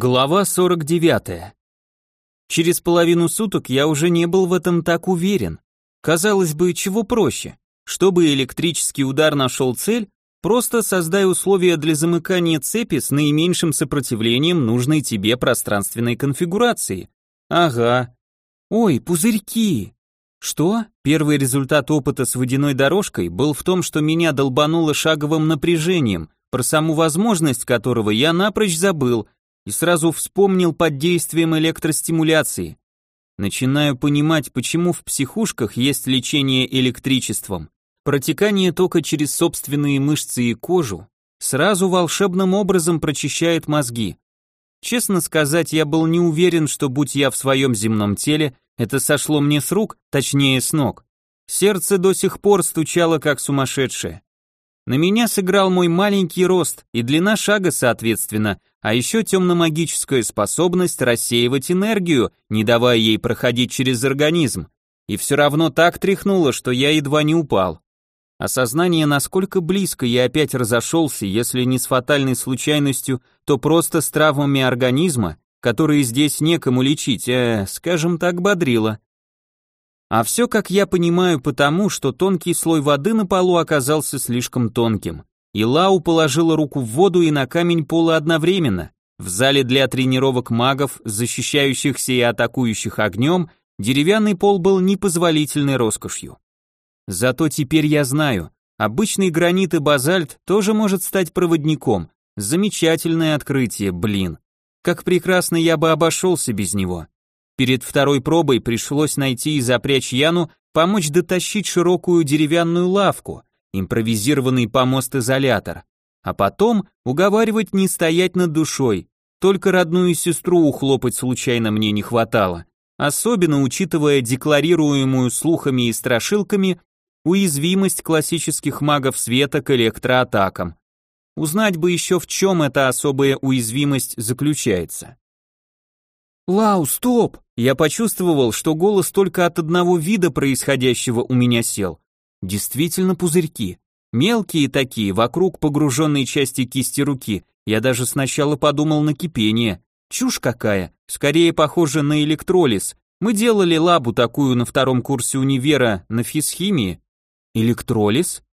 Глава 49. Через половину суток я уже не был в этом так уверен. Казалось бы, чего проще? Чтобы электрический удар нашел цель, просто создай условия для замыкания цепи с наименьшим сопротивлением нужной тебе пространственной конфигурации. Ага. Ой, пузырьки. Что? Первый результат опыта с водяной дорожкой был в том, что меня долбануло шаговым напряжением, про саму возможность которого я напрочь забыл, и сразу вспомнил под действием электростимуляции. Начинаю понимать, почему в психушках есть лечение электричеством. Протекание тока через собственные мышцы и кожу сразу волшебным образом прочищает мозги. Честно сказать, я был не уверен, что будь я в своем земном теле, это сошло мне с рук, точнее с ног. Сердце до сих пор стучало как сумасшедшее. На меня сыграл мой маленький рост и длина шага соответственно, а еще темно-магическая способность рассеивать энергию, не давая ей проходить через организм. И все равно так тряхнуло, что я едва не упал. Осознание, насколько близко я опять разошелся, если не с фатальной случайностью, то просто с травмами организма, которые здесь некому лечить, скажем так, бодрило. А все, как я понимаю, потому, что тонкий слой воды на полу оказался слишком тонким. И Лау положила руку в воду и на камень пола одновременно. В зале для тренировок магов, защищающихся и атакующих огнем, деревянный пол был непозволительной роскошью. Зато теперь я знаю, обычный гранит и базальт тоже может стать проводником. Замечательное открытие, блин. Как прекрасно я бы обошелся без него. Перед второй пробой пришлось найти и запрячь Яну, помочь дотащить широкую деревянную лавку, импровизированный помост-изолятор, а потом уговаривать не стоять над душой, только родную сестру ухлопать случайно мне не хватало, особенно учитывая декларируемую слухами и страшилками уязвимость классических магов света к электроатакам. Узнать бы еще, в чем эта особая уязвимость заключается. «Лау, стоп!» Я почувствовал, что голос только от одного вида происходящего у меня сел. Действительно пузырьки. Мелкие такие, вокруг погруженной части кисти руки. Я даже сначала подумал на кипение. Чушь какая, скорее похоже на электролиз. Мы делали лабу такую на втором курсе универа на физхимии. Электролиз?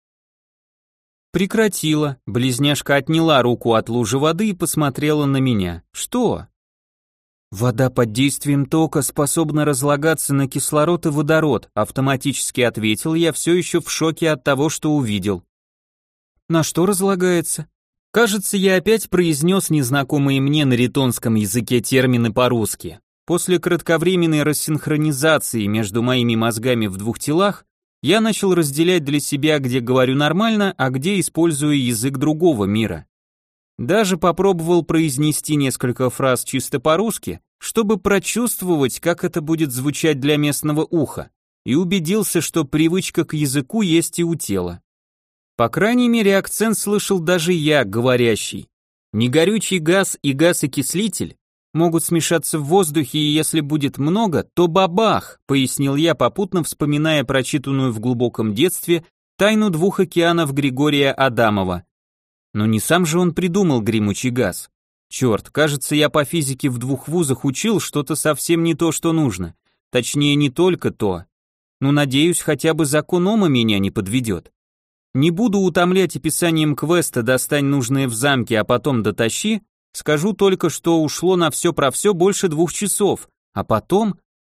Прекратила. Близняшка отняла руку от лужи воды и посмотрела на меня. Что? Вода под действием тока способна разлагаться на кислород и водород, автоматически ответил я, все еще в шоке от того, что увидел. На что разлагается? Кажется, я опять произнес незнакомые мне на ритонском языке термины по-русски. После кратковременной рассинхронизации между моими мозгами в двух телах, я начал разделять для себя, где говорю нормально, а где использую язык другого мира. Даже попробовал произнести несколько фраз чисто по-русски, чтобы прочувствовать, как это будет звучать для местного уха, и убедился, что привычка к языку есть и у тела. По крайней мере, акцент слышал даже я, говорящий. Негорючий газ и газокислитель могут смешаться в воздухе, и если будет много, то бабах, пояснил я, попутно вспоминая прочитанную в глубоком детстве «Тайну двух океанов» Григория Адамова. Но не сам же он придумал гремучий газ. Черт, кажется, я по физике в двух вузах учил что-то совсем не то, что нужно. Точнее, не только то. Но надеюсь, хотя бы закон Ома меня не подведет. Не буду утомлять описанием квеста «Достань нужное в замке, а потом дотащи», скажу только, что ушло на все про все больше 2 часов, а потом...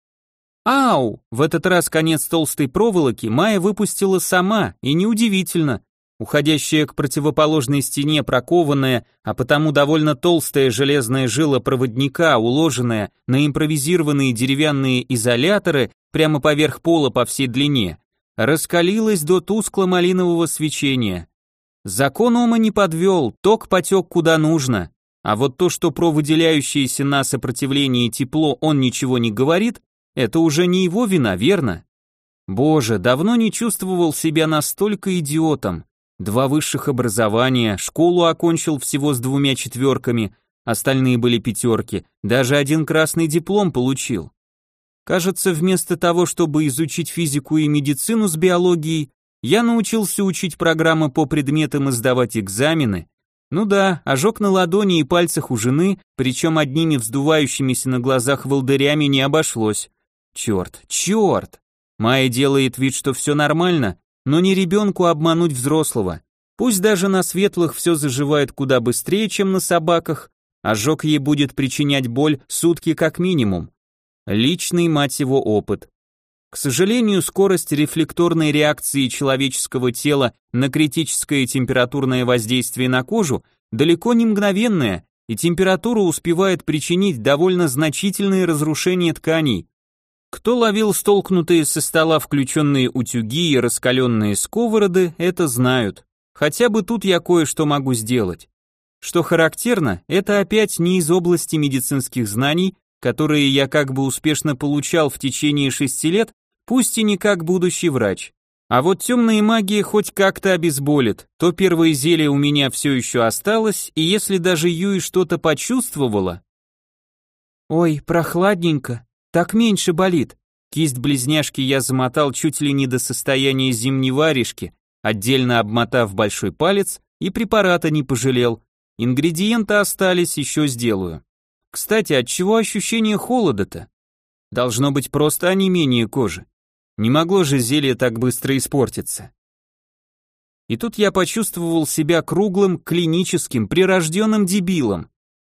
Ау! В этот раз конец толстой проволоки Майя выпустила сама, и неудивительно. Уходящая к противоположной стене прокованная, а потому довольно толстая железная жила проводника, уложенная на импровизированные деревянные изоляторы прямо поверх пола по всей длине, раскалилась до тускло-малинового свечения. Закон Ома не подвел, ток потек куда нужно, а вот то, что про выделяющееся на сопротивлении тепло он ничего не говорит, это уже не его вина, верно? Боже, давно не чувствовал себя настолько идиотом. 2 высших образования, школу окончил всего с 2 четверками, остальные были 5, даже 1 красный диплом получил. Кажется, вместо того, чтобы изучить физику и медицину с биологией, я научился учить программы по предметам и сдавать экзамены, Ну да, ожог на ладони и пальцах у жены, причем одними вздувающимися на глазах волдырями не обошлось. Черт! Майя делает вид, что все нормально, но не ребенку обмануть взрослого. Пусть даже на светлых все заживает куда быстрее, чем на собаках, ожог ей будет причинять боль сутки как минимум. Личный, мать его, опыт. К сожалению, скорость рефлекторной реакции человеческого тела на критическое температурное воздействие на кожу далеко не мгновенная, и температура успевает причинить довольно значительные разрушения тканей. Кто ловил столкнутые со стола включенные утюги и раскаленные сковороды, это знают. Хотя бы тут я кое-что могу сделать. Что характерно, это опять не из области медицинских знаний, которые я как бы успешно получал в течение 6 лет, пусть и не как будущий врач. А вот темная магия хоть как-то обезболит, то первое зелье у меня все еще осталось, и если даже Юй что-то почувствовала... Ой, прохладненько, так меньше болит. Кисть близняшки я замотал чуть ли не до состояния зимней варежки, отдельно обмотав большой палец, и препарата не пожалел. Ингредиенты остались, еще сделаю. Кстати, отчего ощущение холода-то? Должно быть просто онемение кожи. Не могло же зелье так быстро испортиться. И тут я почувствовал себя круглым, клиническим, прирожденным дебилом.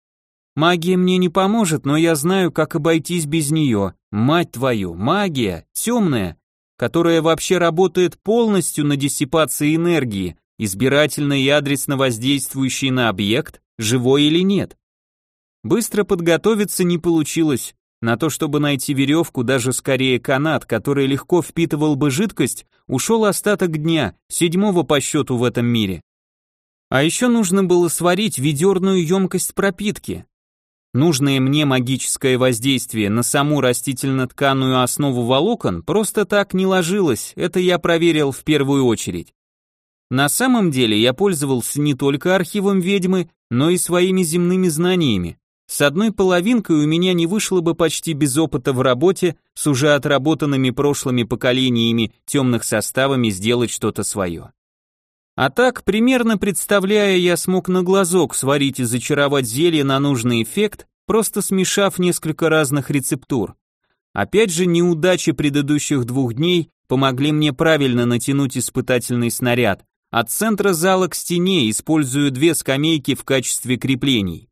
Магия мне не поможет, но я знаю, как обойтись без нее. Мать твою, магия, темная, которая вообще работает полностью на диссипации энергии, избирательно и адресно воздействующей на объект, живой или нет. Быстро подготовиться не получилось. На то, чтобы найти веревку, даже скорее канат, который легко впитывал бы жидкость, ушел остаток дня, 7-го по счету в этом мире. А еще нужно было сварить ведерную емкость пропитки. Нужное мне магическое воздействие на саму растительно-тканую основу волокон просто так не ложилось, это я проверил в первую очередь. На самом деле я пользовался не только архивом ведьмы, но и своими земными знаниями. С одной половинкой у меня не вышло бы почти без опыта в работе с уже отработанными прошлыми поколениями темных составами сделать что-то свое. А так, примерно представляя, я смог на глазок сварить и зачаровать зелье на нужный эффект, просто смешав несколько разных рецептур. Опять же, неудачи предыдущих 2 дней помогли мне правильно натянуть испытательный снаряд, от центра зала к стене, используя 2 скамейки в качестве креплений.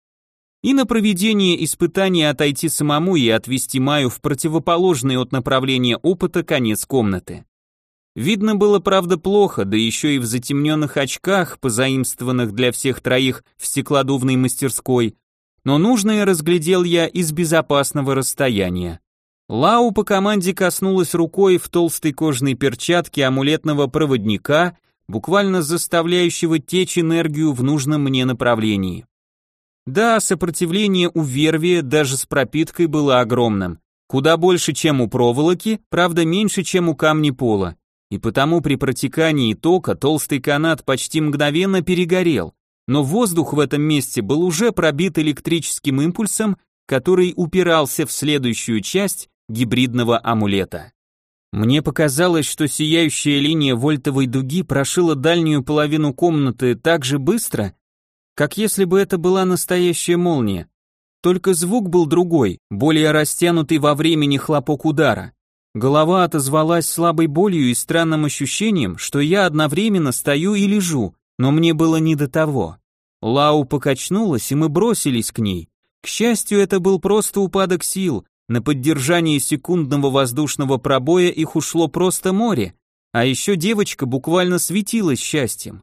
И на проведение испытания отойти самому и отвести Майю в противоположный от направления опыта конец комнаты. Видно было, правда, плохо, да еще и в затемненных очках, позаимствованных для всех троих в стеклодувной мастерской, но нужное разглядел я из безопасного расстояния. Лау по команде коснулась рукой в толстой кожаной перчатке амулетного проводника, буквально заставляющего течь энергию в нужном мне направлении. Да, сопротивление у Вервия даже с пропиткой было огромным, куда больше, чем у проволоки, правда меньше, чем у камня пола. И потому при протекании тока толстый канат почти мгновенно перегорел, но воздух в этом месте был уже пробит электрическим импульсом, который упирался в следующую часть гибридного амулета. Мне показалось, что сияющая линия вольтовой дуги прошила дальнюю половину комнаты так же быстро, как если бы это была настоящая молния. Только звук был другой, более растянутый во времени хлопок удара. Голова отозвалась слабой болью и странным ощущением, что я одновременно стою и лежу, но мне было не до того. Лау покачнулась, и мы бросились к ней. К счастью, это был просто упадок сил, на поддержание секундного воздушного пробоя их ушло просто море, а еще девочка буквально светилась счастьем.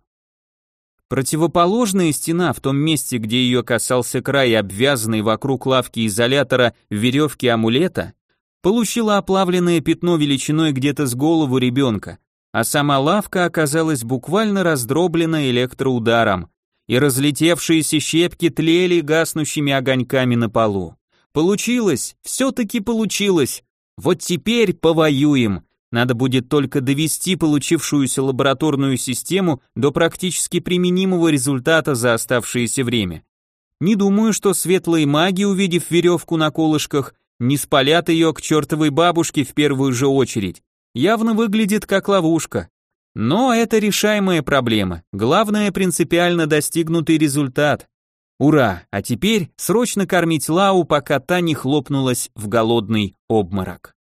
Противоположная стена, в том месте, где ее касался край, обвязанный вокруг лавки изолятора веревки амулета, получила оплавленное пятно величиной где-то с голову ребенка, а сама лавка оказалась буквально раздроблена электроударом, и разлетевшиеся щепки тлели гаснущими огоньками на полу. Получилось, все-таки получилось. Вот теперь повоюем. Надо будет только довести получившуюся лабораторную систему до практически применимого результата за оставшееся время. Не думаю, что светлые маги, увидев веревку на колышках, не спалят ее к чертовой бабушке в первую же очередь. Явно выглядит как ловушка. Но это решаемая проблема, главное принципиально достигнутый результат. Ура, а теперь срочно кормить Лау, пока та не хлопнулась в голодный обморок.